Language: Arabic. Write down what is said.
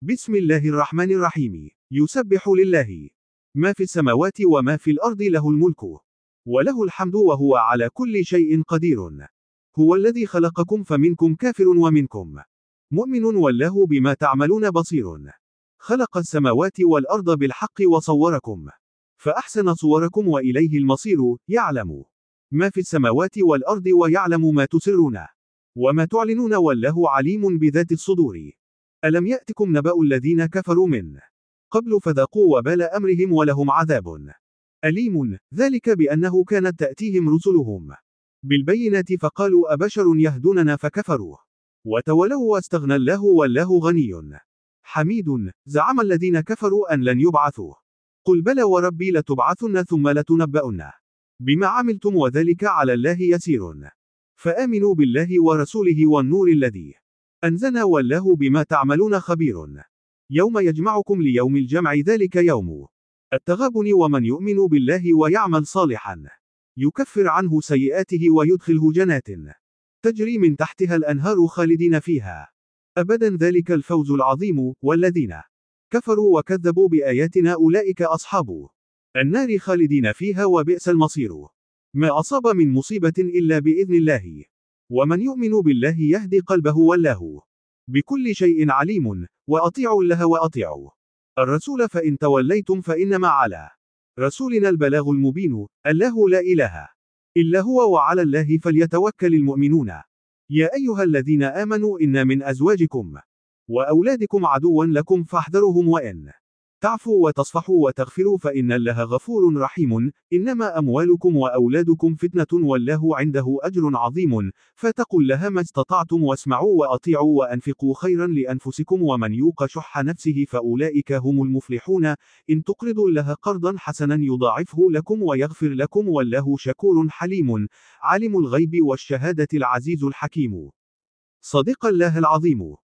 بسم الله الرحمن الرحيم. يسبح لله ما في السماوات وما في الأرض، له الملك وله الحمد وهو على كل شيء قدير. هو الذي خلقكم فمنكم كافر ومنكم مؤمن، والله بما تعملون بصير. خلق السماوات والأرض بالحق وصوركم فأحسن صوركم وإليه المصير. يعلم ما في السماوات والأرض ويعلم ما تسرون وما تعلنون، والله عليم بذات الصدور. ألم يأتكم نبأ الذين كفروا من قبل فذاقوا وبال أمرهم ولهم عذاب أليم، ذلك بأنه كانت تأتيهم رسلهم بالبينات فقالوا أبشر يهدوننا فكفروا وتولوا واستغنى الله والله غني حميد. زعم الذين كفروا أن لن يبعثوا، قل بلى وربي لتبعثن ثم لتنبؤن بما عملتم وذلك على الله يسير. فآمنوا بالله ورسوله والنور الذي أنزلنا والله بما تعملون خبير. يوم يجمعكم ليوم الجمع، ذلك يوم التغابن، ومن يؤمن بالله ويعمل صالحا يكفر عنه سيئاته ويدخله جنات تجري من تحتها الأنهار خالدين فيها أبدا، ذلك الفوز العظيم. والذين كفروا وكذبوا بآياتنا أولئك أصحاب النار خالدين فيها وبئس المصير. ما أصاب من مصيبة إلا بإذن الله، ومن يؤمن بالله يهدي قلبه، والله بكل شيء عليم. وأطيعوا الله وأطيعوا الرسول، فإن توليتم فإنما على رسولنا البلاغ المبين. الله لا إله إلا هو وعلى الله فليتوكل المؤمنون. يا أيها الذين آمنوا إن من أزواجكم وأولادكم عدوا لكم فاحذروهم، وإن تعفوا وتصفحوا وتغفروا فإن الله غفور رحيم. إنما أموالكم وأولادكم فتنة والله عنده أجر عظيم. فاتقوا الله ما استطعتم واسمعوا وأطيعوا وأنفقوا خيرا لأنفسكم، ومن يوق شح نفسه فأولئك هم المفلحون. إن تقرضوا الله قرضا حسنا يضاعفه لكم ويغفر لكم، والله شكور حليم. عالم الغيب والشهادة العزيز الحكيم. صدق الله العظيم.